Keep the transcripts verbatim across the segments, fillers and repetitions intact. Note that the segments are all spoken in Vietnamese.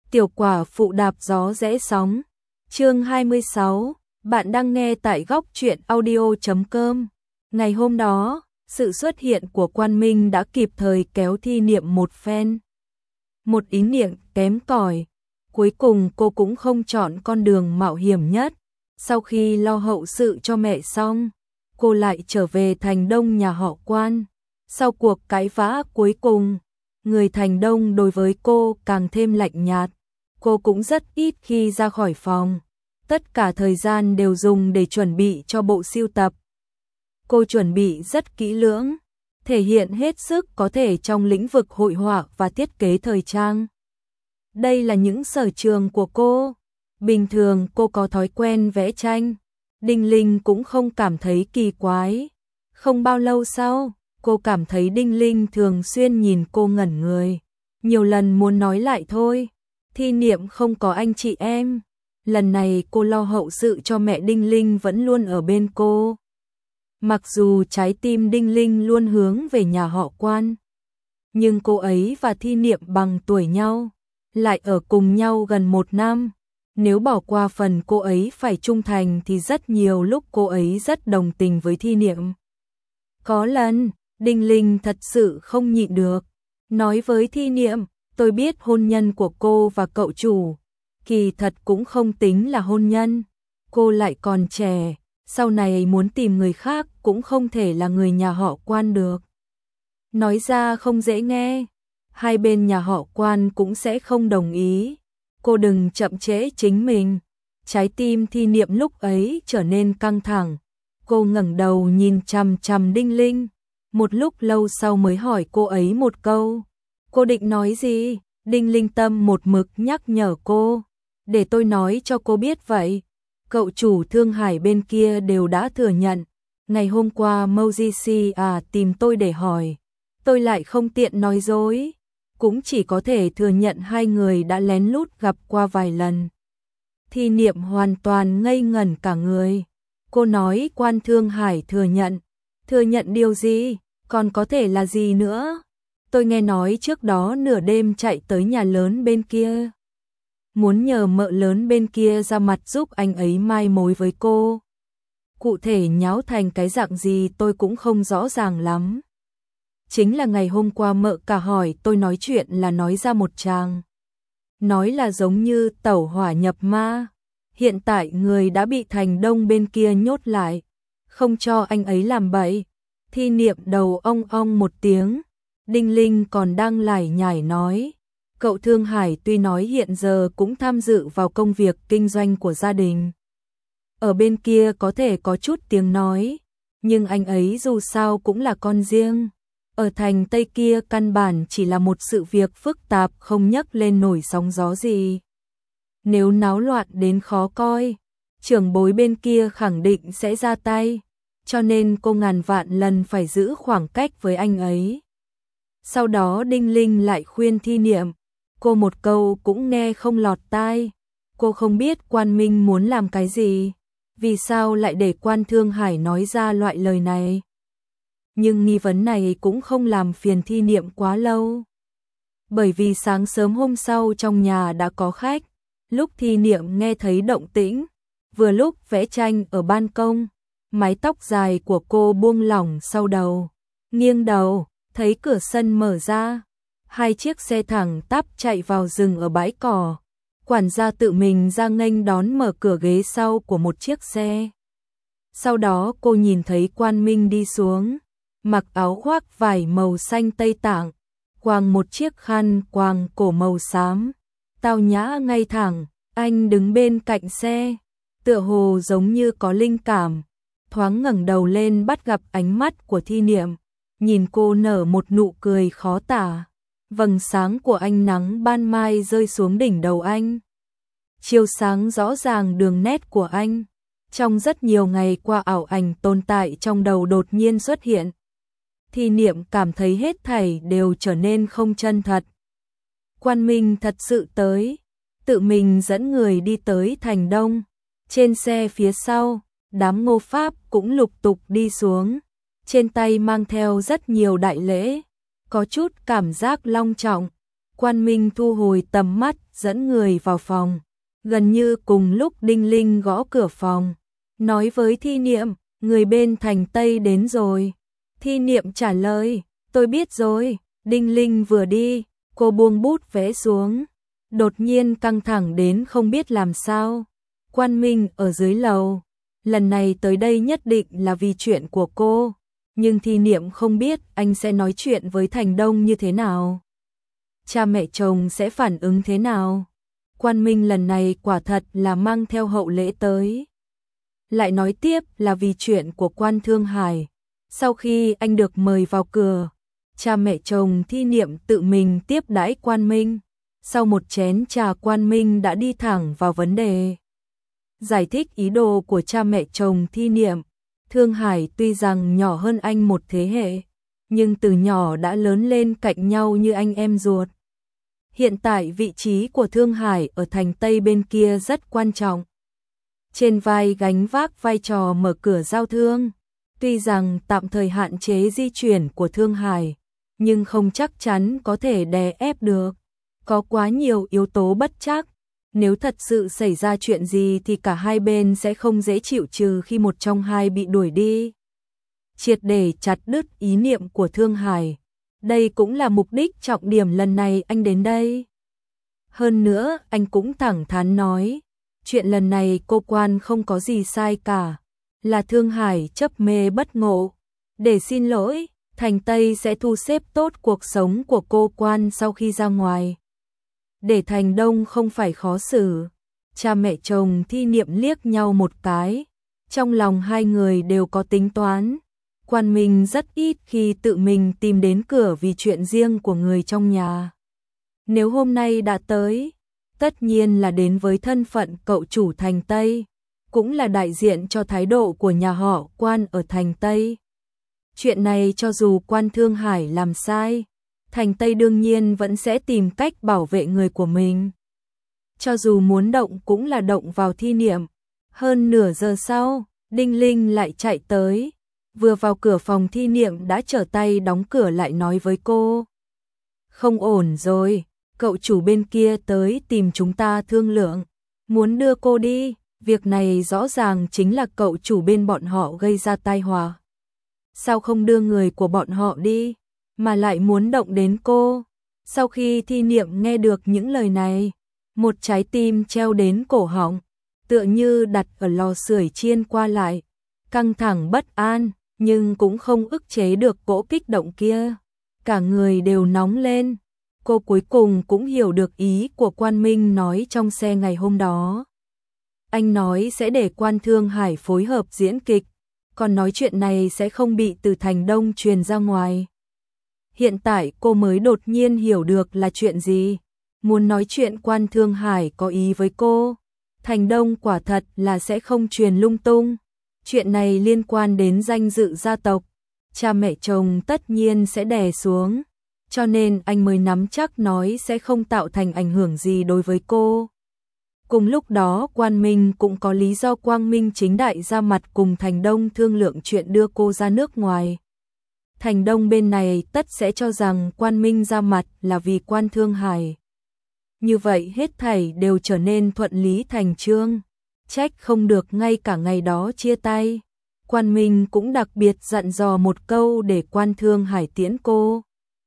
Tiểu quả phụ đạp gió rẽ sóng. Chương hai mươi sáu, bạn đang nghe tại góc truyện audio chấm com. Ngày hôm đó, sự xuất hiện của Quan Minh đã kịp thời kéo Thi Niệm một phen. Một ý niệm kém cỏi, cuối cùng cô cũng không chọn con đường mạo hiểm nhất. Sau khi lo hậu sự cho mẹ xong, cô lại trở về Thành Đông nhà họ Quan. Sau cuộc cãi vã cuối cùng, người Thành Đông đối với cô càng thêm lạnh nhạt. Cô cũng rất ít khi ra khỏi phòng. Tất cả thời gian đều dùng để chuẩn bị cho bộ sưu tập. Cô chuẩn bị rất kỹ lưỡng, thể hiện hết sức có thể trong lĩnh vực hội họa và thiết kế thời trang. Đây là những sở trường của cô. Bình thường cô có thói quen vẽ tranh. Đinh Linh cũng không cảm thấy kỳ quái. Không bao lâu sau, cô cảm thấy Đinh Linh thường xuyên nhìn cô ngẩn người. Nhiều lần muốn nói lại thôi. Thi Niệm không có anh chị em. Lần này cô lo hậu sự cho mẹ, Đinh Linh vẫn luôn ở bên cô. Mặc dù trái tim Đinh Linh luôn hướng về nhà họ Quan, nhưng cô ấy và Thi Niệm bằng tuổi nhau, lại ở cùng nhau gần một năm. Nếu bỏ qua phần cô ấy phải trung thành thì rất nhiều lúc cô ấy rất đồng tình với Thi Niệm. Có lần, Đinh Linh thật sự không nhịn được, nói với Thi Niệm, tôi biết hôn nhân của cô và cậu chủ, kỳ thật cũng không tính là hôn nhân. Cô lại còn trẻ, sau này muốn tìm người khác cũng không thể là người nhà họ Quan được. Nói ra không dễ nghe, hai bên nhà họ Quan cũng sẽ không đồng ý. Cô đừng chậm trễ chính mình. Trái tim Thi Niệm lúc ấy trở nên căng thẳng. Cô ngẩng đầu nhìn chằm chằm Đinh Linh. Một lúc lâu sau mới hỏi cô ấy một câu. Cô định nói gì? Đinh Linh tâm một mực nhắc nhở cô. Để tôi nói cho cô biết vậy. Cậu chủ Thương Hải bên kia đều đã thừa nhận. Ngày hôm qua Mojisi à tìm tôi để hỏi. Tôi lại không tiện nói dối. Cũng chỉ có thể thừa nhận hai người đã lén lút gặp qua vài lần. Thi Niệm hoàn toàn ngây ngẩn cả người. Cô nói Quan Thương Hải thừa nhận. Thừa nhận điều gì? Còn có thể là gì nữa? Tôi nghe nói trước đó nửa đêm chạy tới nhà lớn bên kia. Muốn nhờ mợ lớn bên kia ra mặt giúp anh ấy mai mối với cô. Cụ thể nháo thành cái dạng gì tôi cũng không rõ ràng lắm. Chính là ngày hôm qua mợ cả hỏi tôi nói chuyện là nói ra một tràng. Nói là giống như tẩu hỏa nhập ma. Hiện tại người đã bị Thành Đông bên kia nhốt lại. Không cho anh ấy làm bậy. Thi Niệm đầu ong ong một tiếng. Đinh Linh còn đang lải nhải nói. Cậu Thương Hải tuy nói hiện giờ cũng tham dự vào công việc kinh doanh của gia đình. Ở bên kia có thể có chút tiếng nói. Nhưng anh ấy dù sao cũng là con riêng. Ở thành Tây kia căn bản chỉ là một sự việc phức tạp không nhấc lên nổi sóng gió gì. Nếu náo loạn đến khó coi, trưởng bối bên kia khẳng định sẽ ra tay, cho nên cô ngàn vạn lần phải giữ khoảng cách với anh ấy. Sau đó Đinh Linh lại khuyên Thi Niệm, cô một câu cũng nghe không lọt tai. Cô không biết Quan Minh muốn làm cái gì, vì sao lại để Quan Thương Hải nói ra loại lời này. Nhưng nghi vấn này cũng không làm phiền Thi Niệm quá lâu. Bởi vì sáng sớm hôm sau trong nhà đã có khách. Lúc Thi Niệm nghe thấy động tĩnh, vừa lúc vẽ tranh ở ban công, mái tóc dài của cô buông lỏng sau đầu. Nghiêng đầu, thấy cửa sân mở ra. Hai chiếc xe thẳng tắp chạy vào rừng ở bãi cỏ. Quản gia tự mình ra nghênh đón, mở cửa ghế sau của một chiếc xe. Sau đó cô nhìn thấy Quan Minh đi xuống. Mặc áo khoác vải màu xanh Tây Tạng, quàng một chiếc khăn quàng cổ màu xám, tao nhã ngay thẳng. Anh đứng bên cạnh xe, tựa hồ giống như có linh cảm, thoáng ngẩng đầu lên bắt gặp ánh mắt của Thi Niệm, nhìn cô nở một nụ cười khó tả. Vầng sáng của ánh nắng ban mai rơi xuống đỉnh đầu anh, chiếu sáng rõ ràng đường nét của anh. Trong rất nhiều ngày qua ảo ảnh tồn tại trong đầu đột nhiên xuất hiện. Thi Niệm cảm thấy hết thảy đều trở nên không chân thật. Quan Minh thật sự tới, tự mình dẫn người đi tới Thành Đông. Trên xe phía sau, đám Ngô Pháp cũng lục tục đi xuống, trên tay mang theo rất nhiều đại lễ, có chút cảm giác long trọng. Quan Minh thu hồi tầm mắt, dẫn người vào phòng. Gần như cùng lúc Đinh Linh gõ cửa phòng, nói với Thi Niệm, người bên thành Tây đến rồi. Thi Niệm trả lời, tôi biết rồi. Đinh Linh vừa đi, cô buông bút vẽ xuống, đột nhiên căng thẳng đến không biết làm sao. Quan Minh ở dưới lầu, lần này tới đây nhất định là vì chuyện của cô, nhưng Thi Niệm không biết anh sẽ nói chuyện với Thành Đông như thế nào. Cha mẹ chồng sẽ phản ứng thế nào? Quan Minh lần này quả thật là mang theo hậu lễ tới. Lại nói tiếp là vì chuyện của Quan Thương Hải. Sau khi anh được mời vào cửa, cha mẹ chồng Thi Niệm tự mình tiếp đãi Quan Minh. Sau một chén trà, Quan Minh đã đi thẳng vào vấn đề, giải thích ý đồ của cha mẹ chồng Thi Niệm. Thương Hải tuy rằng nhỏ hơn anh một thế hệ, nhưng từ nhỏ đã lớn lên cạnh nhau như anh em ruột. Hiện tại vị trí của Thương Hải ở thành Tây bên kia rất quan trọng. Trên vai gánh vác vai trò mở cửa giao thương. Tuy rằng tạm thời hạn chế di chuyển của Thương Hải, nhưng không chắc chắn có thể đè ép được. Có quá nhiều yếu tố bất trắc. Nếu thật sự xảy ra chuyện gì thì cả hai bên sẽ không dễ chịu, trừ khi một trong hai bị đuổi đi. Triệt để chặt đứt ý niệm của Thương Hải. Đây cũng là mục đích trọng điểm lần này anh đến đây. Hơn nữa, anh cũng thẳng thắn nói, chuyện lần này cô Quan không có gì sai cả, là Thương Hải chấp mê bất ngộ. Để xin lỗi, thành Tây sẽ thu xếp tốt cuộc sống của cô Quan sau khi ra ngoài, để Thành Đông không phải khó xử. Cha mẹ chồng Thi Niệm liếc nhau một cái, trong lòng hai người đều có tính toán. Quan Minh rất ít khi tự mình tìm đến cửa vì chuyện riêng của người trong nhà. Nếu hôm nay đã tới, tất nhiên là đến với thân phận cậu chủ thành Tây, cũng là đại diện cho thái độ của nhà họ Quan ở thành Tây. Chuyện này cho dù Quan Thương Hải làm sai, thành Tây đương nhiên vẫn sẽ tìm cách bảo vệ người của mình. Cho dù muốn động cũng là động vào Thi Niệm. Hơn nửa giờ sau, Đinh Linh lại chạy tới. Vừa vào cửa phòng, Thi Niệm đã trở tay đóng cửa lại, nói với cô, không ổn rồi, cậu chủ bên kia tới tìm chúng ta thương lượng, muốn đưa cô đi. Việc này rõ ràng chính là cậu chủ bên bọn họ gây ra tai họa. Sao không đưa người của bọn họ đi, mà lại muốn động đến cô? Sau khi Thi Niệm nghe được những lời này, một trái tim treo đến cổ họng, tựa như đặt ở lò sưởi chiên qua lại, căng thẳng bất an, nhưng cũng không ức chế được cỗ kích động kia. Cả người đều nóng lên. Cô cuối cùng cũng hiểu được ý của Quan Minh nói trong xe ngày hôm đó. Anh nói sẽ để Quan Thương Hải phối hợp diễn kịch, còn nói chuyện này sẽ không bị từ Thành Đông truyền ra ngoài. Hiện tại cô mới đột nhiên hiểu được là chuyện gì. Muốn nói chuyện Quan Thương Hải có ý với cô, Thành Đông quả thật là sẽ không truyền lung tung. Chuyện này liên quan đến danh dự gia tộc, cha mẹ chồng tất nhiên sẽ đè xuống, cho nên anh mới nắm chắc nói sẽ không tạo thành ảnh hưởng gì đối với cô. Cùng lúc đó, Quan Minh cũng có lý do quang minh chính đại ra mặt cùng Thành Đông thương lượng chuyện đưa cô ra nước ngoài. Thành Đông bên này tất sẽ cho rằng Quan Minh ra mặt là vì Quan Thương Hải. Như vậy hết thảy đều trở nên thuận lý thành chương. Trách không được ngay cả ngày đó chia tay, Quan Minh cũng đặc biệt dặn dò một câu để Quan Thương Hải tiễn cô.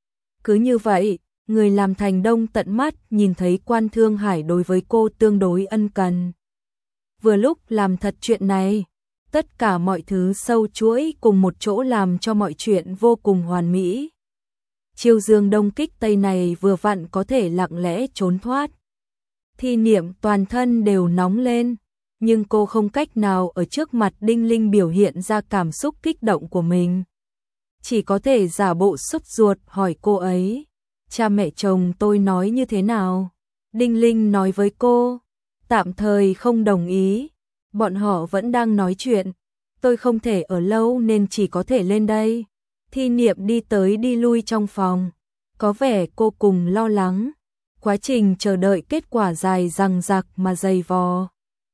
Cứ như vậy, người làm Thành Đông tận mắt nhìn thấy Quan Thương Hải đối với cô tương đối ân cần. Vừa lúc làm thật chuyện này, tất cả mọi thứ sâu chuỗi cùng một chỗ làm cho mọi chuyện vô cùng hoàn mỹ. Chiêu dương đông kích tây này vừa vặn có thể lặng lẽ trốn thoát. Thi Niệm toàn thân đều nóng lên, nhưng cô không cách nào ở trước mặt Đinh Linh biểu hiện ra cảm xúc kích động của mình. Chỉ có thể giả bộ sốt ruột hỏi cô ấy, cha mẹ chồng tôi nói như thế nào? Đinh Linh nói với cô, tạm thời không đồng ý, bọn họ vẫn đang nói chuyện, tôi không thể ở lâu nên chỉ có thể lên đây. Thi Niệm đi tới đi lui trong phòng, có vẻ cô cùng lo lắng, quá trình chờ đợi kết quả dài dằng dặc mà dày vò.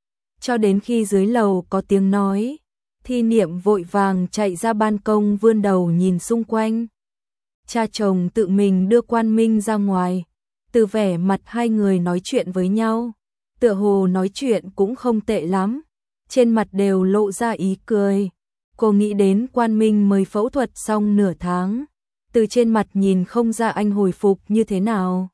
Cho đến khi dưới lầu có tiếng nói, Thi Niệm vội vàng chạy ra ban công vươn đầu nhìn xung quanh. Cha chồng tự mình đưa Quan Minh ra ngoài, Từ vẻ mặt hai người nói chuyện với nhau, tựa hồ nói chuyện cũng không tệ lắm, trên mặt đều lộ ra ý cười. Cô nghĩ đến Quan Minh mới phẫu thuật xong nửa tháng, từ trên mặt nhìn không ra anh hồi phục như thế nào.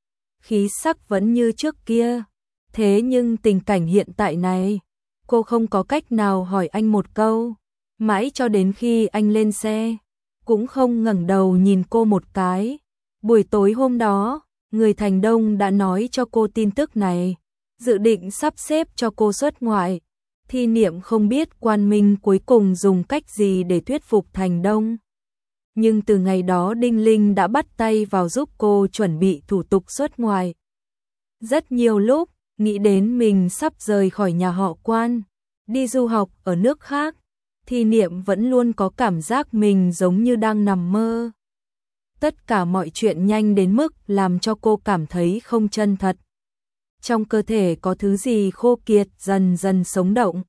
Khí sắc vẫn như trước kia, thế nhưng tình cảnh hiện tại này, cô không có cách nào hỏi anh một câu, mãi cho đến khi anh lên xe, cũng không ngẩng đầu nhìn cô một cái. Buổi tối hôm đó, người Thành Đông đã nói cho cô tin tức này, dự định sắp xếp cho cô xuất ngoại. Thi Niệm không biết Quan Minh cuối cùng dùng cách gì để thuyết phục Thành Đông. Nhưng từ ngày đó Đinh Linh đã bắt tay vào giúp cô chuẩn bị thủ tục xuất ngoại. Rất nhiều lúc, nghĩ đến mình sắp rời khỏi nhà họ Quan, đi du học ở nước khác, Thi Niệm vẫn luôn có cảm giác mình giống như đang nằm mơ. Tất cả mọi chuyện nhanh đến mức làm cho cô cảm thấy không chân thật. Trong cơ thể có thứ gì khô kiệt dần dần sống động.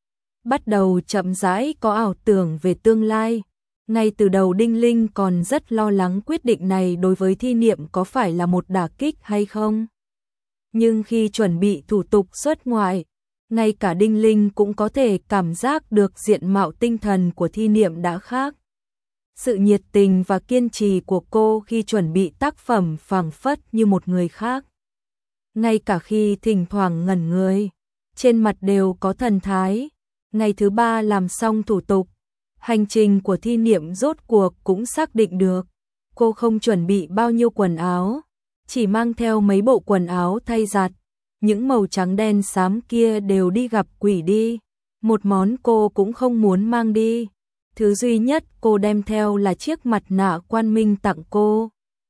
Bắt đầu chậm rãi có ảo tưởng về tương lai. Ngay từ đầu Đinh Linh còn rất lo lắng quyết định này đối với Thi Niệm có phải là một đả kích hay không. Nhưng khi chuẩn bị thủ tục xuất ngoại, ngay cả Đinh Linh cũng có thể cảm giác được diện mạo tinh thần của Thi Niệm đã khác. Sự nhiệt tình và kiên trì của cô khi chuẩn bị tác phẩm phảng phất như một người khác. Ngay cả khi thỉnh thoảng ngẩn người, trên mặt đều có thần thái. Ngày thứ ba làm xong thủ tục, hành trình của Thi Niệm rốt cuộc cũng xác định được. Cô không chuẩn bị bao nhiêu quần áo, chỉ mang theo mấy bộ quần áo thay giặt. Những màu trắng đen xám kia đều đi gặp quỷ đi. Một món cô cũng không muốn mang đi. Thứ duy nhất cô đem theo là chiếc mặt nạ Quan Minh tặng cô.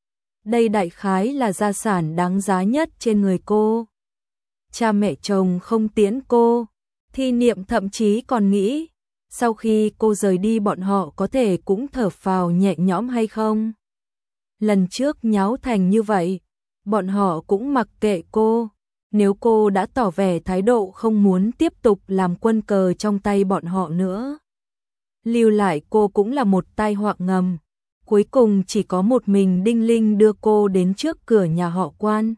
Đây đại khái là gia sản đáng giá nhất trên người cô. Cha mẹ chồng không tiễn cô. Thi Niệm thậm chí còn nghĩ, sau khi cô rời đi bọn họ có thể cũng thở phào nhẹ nhõm hay không. Lần trước nháo thành như vậy, bọn họ cũng mặc kệ cô. Nếu cô đã tỏ vẻ thái độ không muốn tiếp tục làm quân cờ trong tay bọn họ nữa, lưu lại cô cũng là một tai họa ngầm. Cuối cùng chỉ có một mình Đinh Linh đưa cô đến trước cửa nhà họ Quan.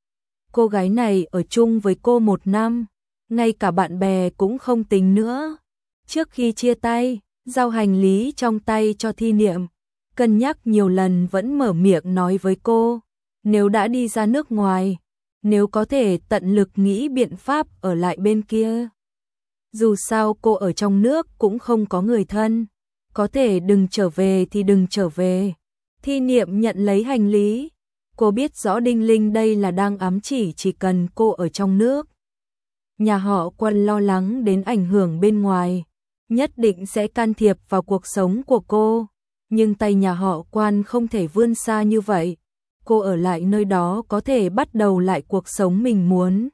Cô gái này ở chung với cô một năm, ngay cả bạn bè cũng không tính nữa. Trước khi chia tay, giao hành lý trong tay cho Thi Niệm, cân nhắc nhiều lần vẫn mở miệng nói với cô, nếu đã đi ra nước ngoài, nếu có thể tận lực nghĩ biện pháp ở lại bên kia. Dù sao cô ở trong nước cũng không có người thân, có thể đừng trở về thì đừng trở về. Thi Niệm nhận lấy hành lý, cô biết rõ Đinh Linh đây là đang ám chỉ chỉ cần cô ở trong nước. Nhà họ Quan lo lắng đến ảnh hưởng bên ngoài, nhất định sẽ can thiệp vào cuộc sống của cô, nhưng tay nhà họ Quan không thể vươn xa như vậy. Cô ở lại nơi đó có thể bắt đầu lại cuộc sống mình muốn.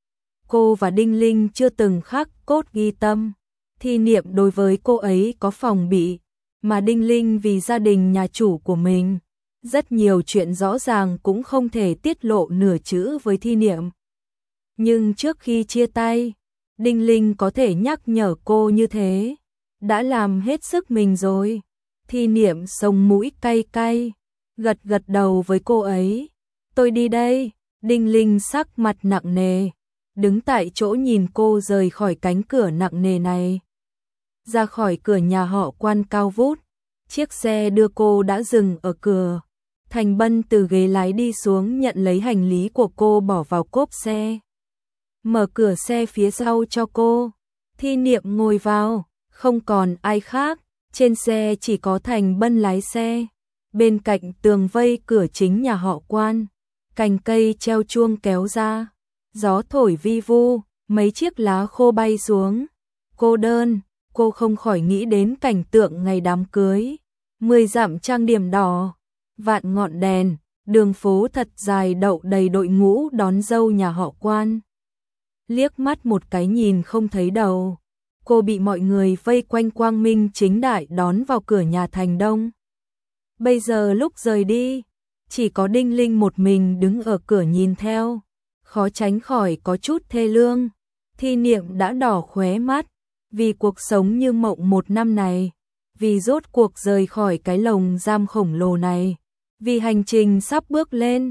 Cô và Đinh Linh chưa từng khắc cốt ghi tâm. Thi Niệm đối với cô ấy có phòng bị, mà Đinh Linh vì gia đình nhà chủ của mình, rất nhiều chuyện rõ ràng cũng không thể tiết lộ nửa chữ với Thi Niệm. Nhưng trước khi chia tay, Đinh Linh có thể nhắc nhở cô như thế, đã làm hết sức mình rồi. Thi Niệm sống mũi cay cay, gật gật đầu với cô ấy. Tôi đi đây. Đinh Linh sắc mặt nặng nề, đứng tại chỗ nhìn cô rời khỏi cánh cửa nặng nề này. Ra khỏi cửa nhà họ Quan cao vút, chiếc xe đưa cô đã dừng ở cửa. Thành Bân từ ghế lái đi xuống nhận lấy hành lý của cô bỏ vào cốp xe. Mở cửa xe phía sau cho cô. Thi Niệm ngồi vào, không còn ai khác, trên xe chỉ có Thành Bân lái xe. Bên cạnh tường vây cửa chính nhà họ Quan, cành cây treo chuông kéo ra, gió thổi vi vu, mấy chiếc lá khô bay xuống. Cô đơn, cô không khỏi nghĩ đến cảnh tượng ngày đám cưới. Mười dặm trang điểm đỏ, vạn ngọn đèn, đường phố thật dài đậu đầy đội ngũ đón dâu nhà họ Quan. Liếc mắt một cái nhìn không thấy đầu, cô bị mọi người vây quanh quang minh chính đại đón vào cửa nhà Thành Đông. Bây giờ lúc rời đi, chỉ có Đinh Linh một mình đứng ở cửa nhìn theo, khó tránh khỏi có chút thê lương. Thi Niệm đã đỏ khóe mắt, vì cuộc sống như mộng một năm này, vì rốt cuộc rời khỏi cái lồng giam khổng lồ này, vì hành trình sắp bước lên.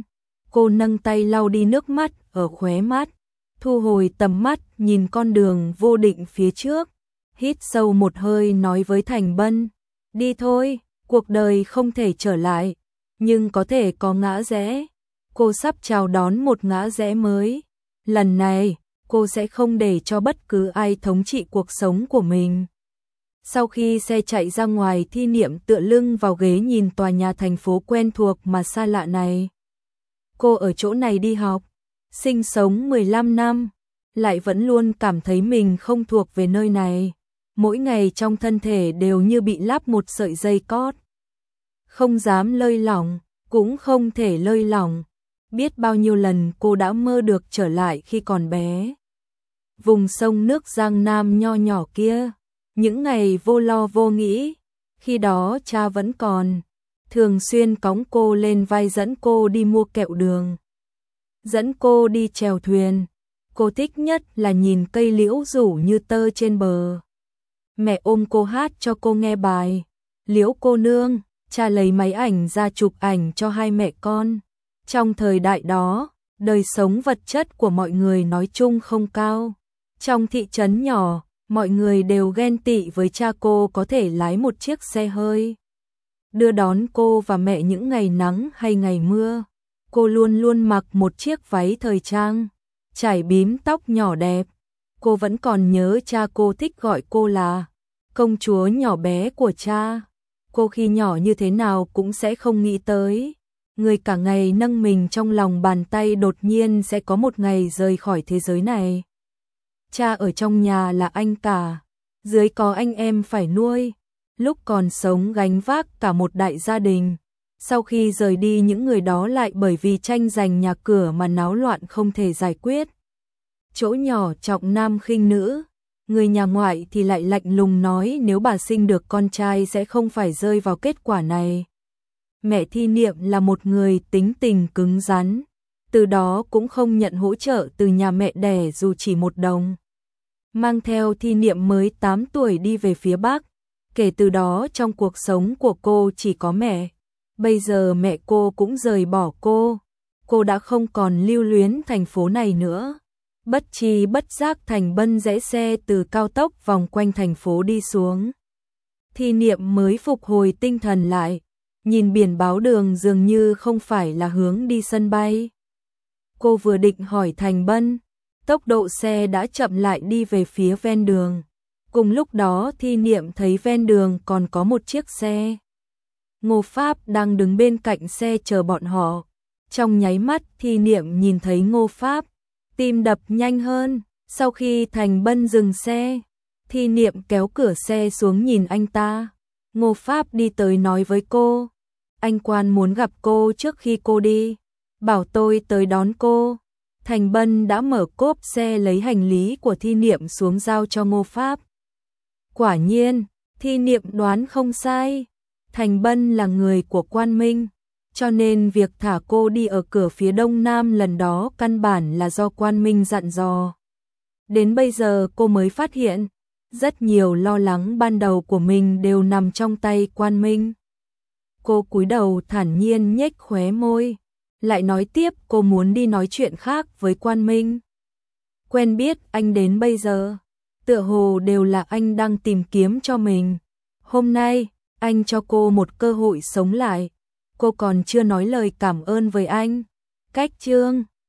Cô nâng tay lau đi nước mắt ở khóe mắt, thu hồi tầm mắt nhìn con đường vô định phía trước, hít sâu một hơi nói với Thành Bân, đi thôi, cuộc đời không thể trở lại, nhưng có thể có ngã rẽ. Cô sắp chào đón một ngã rẽ mới. Lần này, cô sẽ không để cho bất cứ ai thống trị cuộc sống của mình. Sau khi xe chạy ra ngoài, Thi Niệm tựa lưng vào ghế nhìn tòa nhà thành phố quen thuộc mà xa lạ này. Cô ở chỗ này đi học, sinh sống mười lăm năm, lại vẫn luôn cảm thấy mình không thuộc về nơi này. Mỗi ngày trong thân thể đều như bị lắp một sợi dây cót. Không dám lơi lỏng, cũng không thể lơi lỏng. Biết bao nhiêu lần cô đã mơ được trở lại khi còn bé. Vùng sông nước Giang Nam nho nhỏ kia, những ngày vô lo vô nghĩ, khi đó cha vẫn còn, thường xuyên cõng cô lên vai dẫn cô đi mua kẹo đường, dẫn cô đi chèo thuyền. Cô thích nhất là nhìn cây liễu rủ như tơ trên bờ. Mẹ ôm cô hát cho cô nghe bài Liễu cô nương, cha lấy máy ảnh ra chụp ảnh cho hai mẹ con. Trong thời đại đó, đời sống vật chất của mọi người nói chung không cao. Trong thị trấn nhỏ, mọi người đều ghen tị với cha cô có thể lái một chiếc xe hơi, đưa đón cô và mẹ những ngày nắng hay ngày mưa. Cô luôn luôn mặc một chiếc váy thời trang, trải bím tóc nhỏ đẹp. Cô vẫn còn nhớ cha cô thích gọi cô là công chúa nhỏ bé của cha. Cô khi nhỏ như thế nào cũng sẽ không nghĩ tới, người cả ngày nâng mình trong lòng bàn tay đột nhiên sẽ có một ngày rời khỏi thế giới này. Cha ở trong nhà là anh cả, dưới có anh em phải nuôi, lúc còn sống gánh vác cả một đại gia đình. Sau khi rời đi, những người đó lại bởi vì tranh giành nhà cửa mà náo loạn không thể giải quyết. Chỗ nhỏ trọng nam khinh nữ, người nhà ngoại thì lại lạnh lùng nói nếu bà sinh được con trai sẽ không phải rơi vào kết quả này. Mẹ Thi Niệm là một người tính tình cứng rắn, từ đó cũng không nhận hỗ trợ từ nhà mẹ đẻ dù chỉ một đồng. Mang theo Thi Niệm mới tám tuổi đi về phía Bắc, kể từ đó trong cuộc sống của cô chỉ có mẹ. Bây giờ mẹ cô cũng rời bỏ cô, cô đã không còn lưu luyến thành phố này nữa. Bất tri bất giác Thành Bân rẽ xe từ cao tốc vòng quanh thành phố đi xuống. Thi Niệm mới phục hồi tinh thần lại, nhìn biển báo đường dường như không phải là hướng đi sân bay. Cô vừa định hỏi Thành Bân, tốc độ xe đã chậm lại đi về phía ven đường. Cùng lúc đó Thi Niệm thấy ven đường còn có một chiếc xe. Ngô Pháp đang đứng bên cạnh xe chờ bọn họ. Trong nháy mắt Thi Niệm nhìn thấy Ngô Pháp, tim đập nhanh hơn. Sau khi Thành Bân dừng xe, Thi Niệm kéo cửa xe xuống nhìn anh ta. Ngô Pháp đi tới nói với cô, anh Quan muốn gặp cô trước khi cô đi, bảo tôi tới đón cô. Thành Bân đã mở cốp xe lấy hành lý của Thi Niệm xuống giao cho Ngô Pháp. Quả nhiên, Thi Niệm đoán không sai, Thành Bân là người của Quan Minh, cho nên việc thả cô đi ở cửa phía đông nam lần đó căn bản là do Quan Minh dặn dò. Đến bây giờ cô mới phát hiện, rất nhiều lo lắng ban đầu của mình đều nằm trong tay Quan Minh. Cô cúi đầu thản nhiên nhếch khóe môi, lại nói tiếp cô muốn đi nói chuyện khác với Quan Minh. Quen biết anh đến bây giờ, tựa hồ đều là anh đang tìm kiếm cho mình. Hôm nay, anh cho cô một cơ hội sống lại, cô còn chưa nói lời cảm ơn với anh. Cách chương